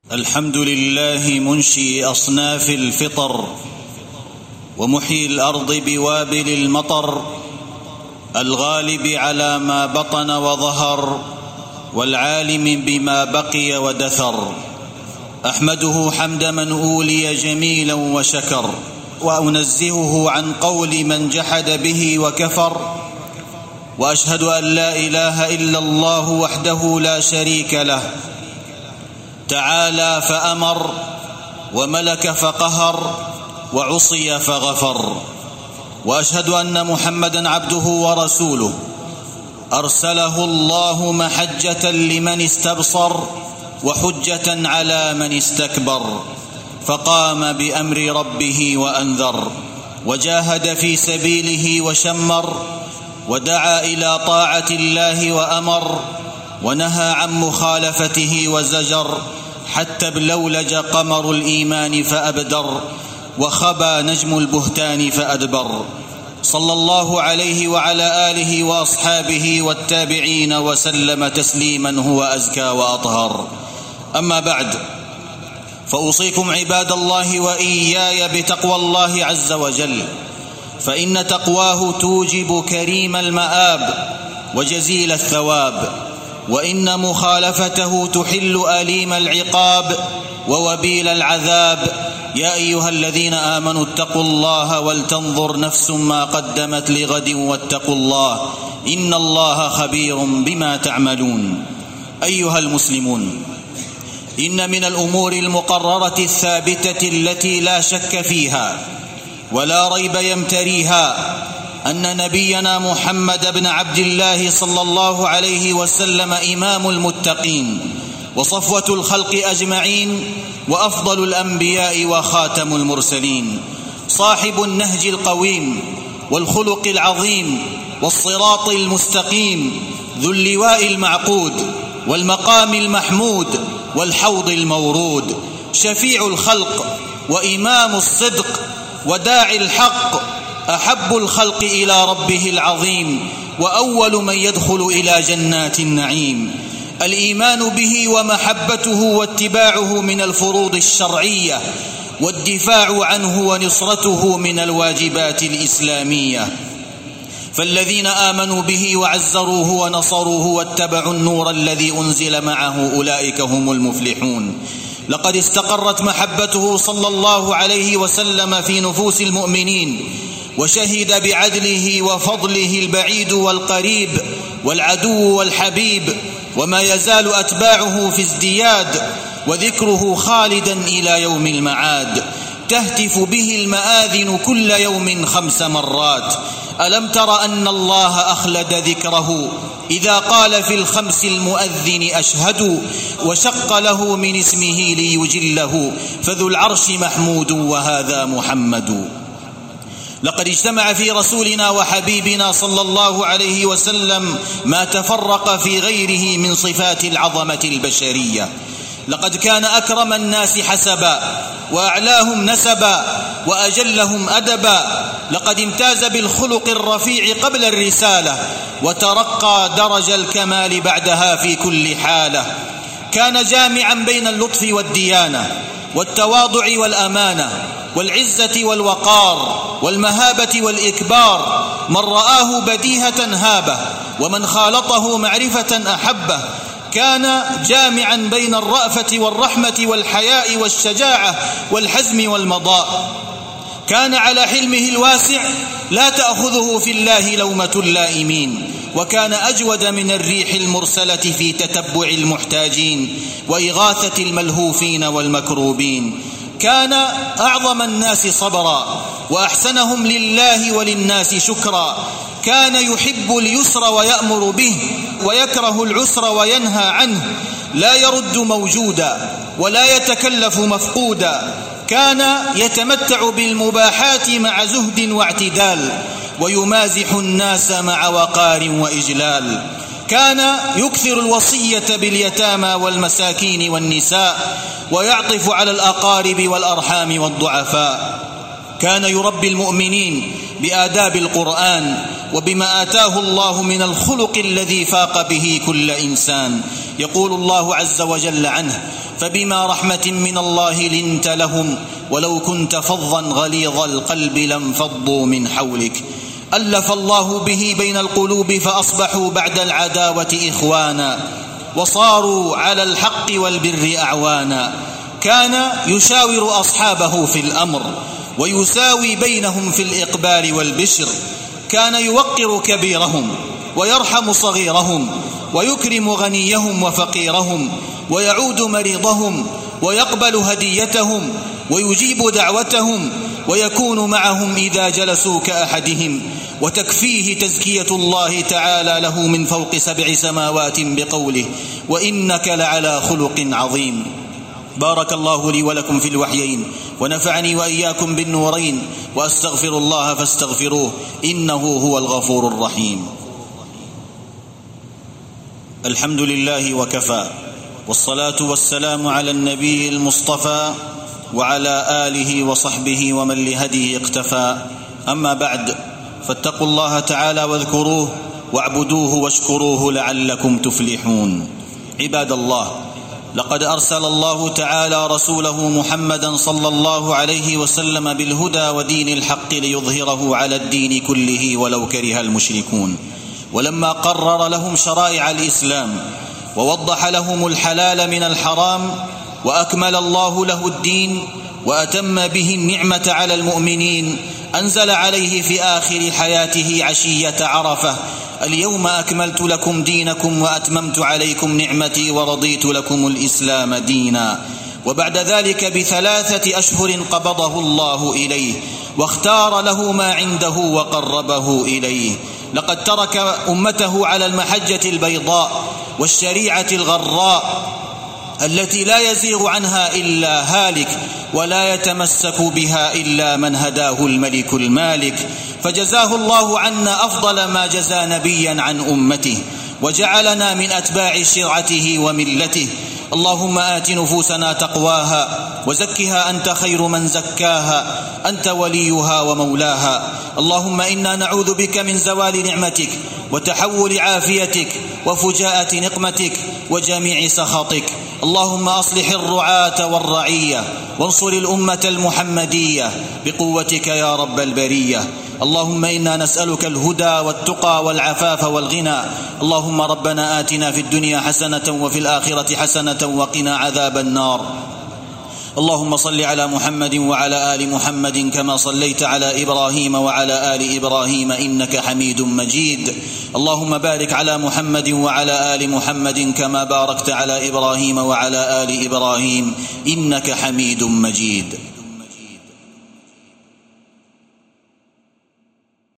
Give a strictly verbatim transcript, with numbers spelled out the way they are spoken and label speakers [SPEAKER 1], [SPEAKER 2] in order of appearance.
[SPEAKER 1] الحمد لله منشئ أصناف الفطر ومحيي الأرض بوابل المطر، الغالب على ما بطن وظهر، والعالم بما بقي ودثر. أحمده حمد من أولي جميلا وشكر، وأنزهه عن قول من جحد به وكفر، وأشهد أن لا إله إلا الله وحده لا شريك له، تعالى فأمر، وملك فقهر، وعصي فغفر. وأشهد أن محمدًا عبده ورسوله، أرسله الله محجة لمن استبصر وحجة على من استكبر، فقام بأمر ربه وأنذر، وجاهد في سبيله وشمر، ودعا إلى طاعة الله وأمر، ونهى عن مخالفته وزجر، حتى ابلولج قمر الإيمان فأبدر، وخبى نجم البهتان فأدبر. صلى الله عليه وعلى آله وأصحابه والتابعين وسلم تسليما هو أزكى وأطهر. أما بعد، فأوصيكم عباد الله وإياي بتقوى الله عز وجل، فإن تقواه توجب كريم المآب وجزيل الثواب، وإن مخالفته تحل أليم العقاب ووبيل العذاب. يا أيها الذين آمنوا اتقوا الله ولتنظر نفس ما قدمت لغد واتقوا الله، إن الله خبير بما تعملون. أيها المسلمون، إن من الأمور المقررة الثابتة التي لا شك فيها ولا ريب يمتريها أن نبينا محمد بن عبد الله صلى الله عليه وسلم إمام المتقين وصفوة الخلق أجمعين، وأفضل الأنبياء وخاتم المرسلين، صاحب النهج القويم والخلق العظيم والصراط المستقيم، ذو اللواء المعقود والمقام المحمود والحوض المورود، شفيع الخلق وإمام الصدق وداعي الحق، أحب الخلق إلى ربه العظيم، وأول من يدخل إلى جنات النعيم. الإيمان به ومحبته واتباعه من الفروض الشرعية، والدفاع عنه ونصرته من الواجبات الإسلامية. فالذين آمنوا به وعزروه ونصروه واتبعوا النور الذي أنزل معه أولئك هم المفلحون. لقد استقرت محبته صلى الله عليه وسلم في نفوس المؤمنين، وشهد بعدله وفضله البعيد والقريب والعدو والحبيب، وما يزال أتباعه في ازدياد، وذكره خالدا إلى يوم المعاد. تهتف به المآذن كل يوم خمس مرات. ألم تر أن الله أخلد ذكره إذا قال في الخمس المؤذن أشهد، وشق له من اسمه ليجله، فذو العرش محمود وهذا محمد. لقد اجتمع في رسولنا وحبيبنا صلى الله عليه وسلم ما تفرق في غيره من صفات العظمة البشرية. لقد كان أكرم الناس حسبا، وأعلاهم نسبا، وأجلهم أدبا. لقد امتاز بالخلق الرفيع قبل الرسالة، وترقى درج الكمال بعدها في كل حالة. كان جامعا بين اللطف والديانة، والتواضع والأمانة، والعزة والوقار، والمهابة والإكبار. من رآه بديهة هابه، ومن خالطه معرفة أحبه. كان جامعا بين الرأفة والرحمة والحياء والشجاعة والحزم والمضاء. كان على حلمه الواسع لا تأخذه في الله لومة اللائمين، وكان أجود من الريح المرسلة في تتبع المحتاجين وإغاثة الملهوفين والمكروبين. كان أعظم الناس صبرا، وأحسنهم لله وللناس شكرا. كان يحب اليسر ويأمر به، ويكره العسر وينهى عنه. لا يرد موجودا، ولا يتكلف مفقودا. كان يتمتع بالمباحات مع زهد واعتدال، ويمازح الناس مع وقار وإجلال. كان يكثر الوصية باليتامى والمساكين والنساء، ويعطف على الأقارب والأرحام والضعفاء. كان يربي المؤمنين بآداب القرآن، وبما آتاه الله من الخلق الذي فاق به كل إنسان. يقول الله عز وجل عنه: فبما رحمة من الله لنت لهم ولو كنت فظا غليظ القلب لانفضوا من حولك. ألف الله به بين القلوب فأصبحوا بعد العداوة إخوانا وصاروا على الحق والبر أعوانا. كان يشاور أصحابه في الأمر ويساوي بينهم في الإقبال والبشر. كان يوقر كبيرهم ويرحم صغيرهم ويكرم غنيهم وفقيرهم ويعود مريضهم ويقبل هديتهم ويجيب دعوتهم ويكون معهم إذا جلسوا كأحدهم، وتكفيه تزكية الله تعالى له من فوق سبع سماوات بقوله: وإنك لعلى خلق عظيم. بارك الله لي ولكم في الوحيين ونفعني وإياكم بالنورين، وأستغفر الله فاستغفروه إنه هو الغفور الرحيم. الحمد لله وكفى، والصلاة والسلام على النبي المصطفى وعلى آله وصحبه ومن لهديه اقتفى. أما بعد، فاتقوا الله تعالى واذكروه واعبدوه واشكروه لعلكم تفلحون. عباد الله، لقد أرسل الله تعالى رسوله محمدا صلى الله عليه وسلم بالهدى ودين الحق ليظهره على الدين كله ولو كره المشركون. ولما قرر لهم شرائع الإسلام ووضح لهم الحلال من الحرام وأكمل الله له الدين وأتم به النعمة على المؤمنين، أنزل عليه في آخر حياته عشية عرفة: اليوم أكملت لكم دينكم وأتممت عليكم نعمتي ورضيت لكم الإسلام دينا. وبعد ذلك بثلاثة أشهر قبضه الله إليه واختار له ما عنده وقربه إليه. لقد ترك أمته على المحجة البيضاء والشريعة الغراء التي لا يزيغ عنها إلا هالك ولا يتمسك بها إلا من هداه الملك المالك. فجزاه الله عنا أفضل ما جزى نبيا عن أمته، وجعلنا من أتباع شرعته وملته. اللهم آت نفوسنا تقواها وزكها أنت خير من زكاها، أنت وليها ومولاها. اللهم إنا نعوذ بك من زوال نعمتك وتحول عافيتك وفجاءة نقمتك وجميع سخطك. اللهم أصلح الرعاة والرعية وانصر الأمة المحمدية بقوتك يا رب البرية. اللهم إنا نسألك الهدى والتقى والعفاف والغنى. اللهم ربنا آتنا في الدنيا حسنة وفي الآخرة حسنة وقنا عذاب النار. اللهم صل على محمد وعلى آل محمد كما صليت على إبراهيم وعلى آل إبراهيم إنك حميد مجيد. اللهم بارك على محمد وعلى آل محمد كما باركت على إبراهيم وعلى آل إبراهيم إنك حميد مجيد.